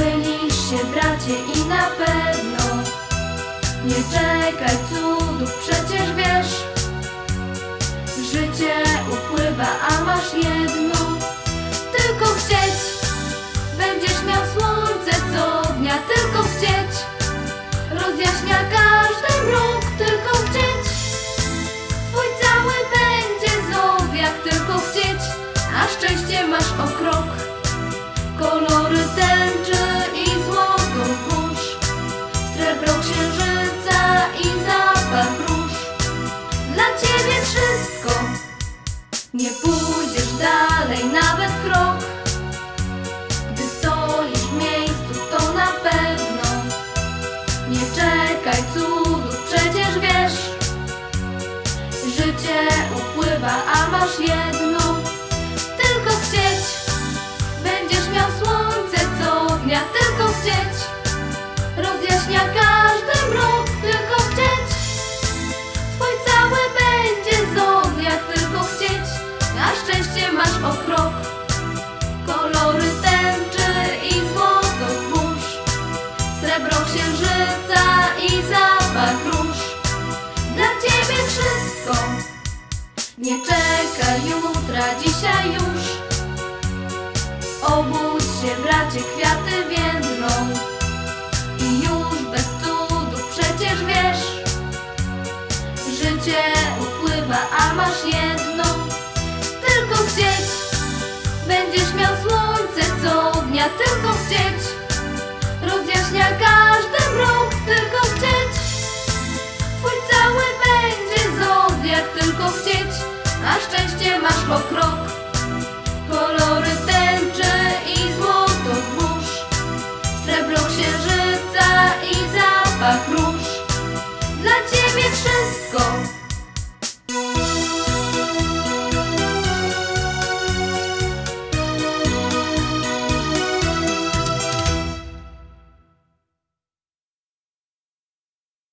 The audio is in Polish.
Mylisz się, bracie, i na pewno nie czekaj cudów, przecież wiesz, życie upływa, a masz jedno tylko chcieć. Będziesz miał słońce co dnia, tylko chcieć. Rozjaśnia każdy mrok, tylko chcieć. Twój cały będzie zodiak, tylko chcieć. A szczęście masz o krok. Kolory tęczy i złoto zbóż, srebro księżyca i zapach róż. Dla ciebie wszystko, nie pójdziesz dalej nawet krok. Gdy stoisz w miejscu, to na pewno nie czekaj cudów, przecież wiesz, życie upływa, a masz jedno tylko chcieć. Będziesz miał słońce co dnia, tylko chcieć. Rozjaśnia każdy mrok, tylko chcieć. Twój cały będzie zodiak, tylko chcieć. A szczęście masz o krok. Kolory tęczy i złoto zbóż, srebro księżyca i zapach róż. Dla ciebie wszystko, nie czekaj jutra, dzisiaj już. Obudź się, bracie, kwiaty więdną i już bez cudów, przecież wiesz, życie upływa, a masz jedno tylko chcieć. Będziesz miał słońce co dnia, tylko chcieć. Rozjaśnia każdy mrok, tylko chcieć. Twój cały będzie zodiak, tylko chcieć. A szczęście masz o krok.